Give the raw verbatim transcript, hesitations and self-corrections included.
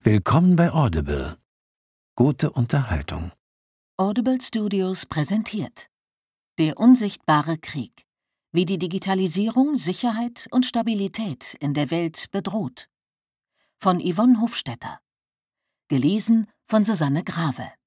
Willkommen bei Audible. Gute Unterhaltung. Audible Studios präsentiert Der unsichtbare Krieg. Wie die Digitalisierung Sicherheit und Stabilität in der Welt bedroht. Von Yvonne Hofstetter. Gelesen von Susanne Grave.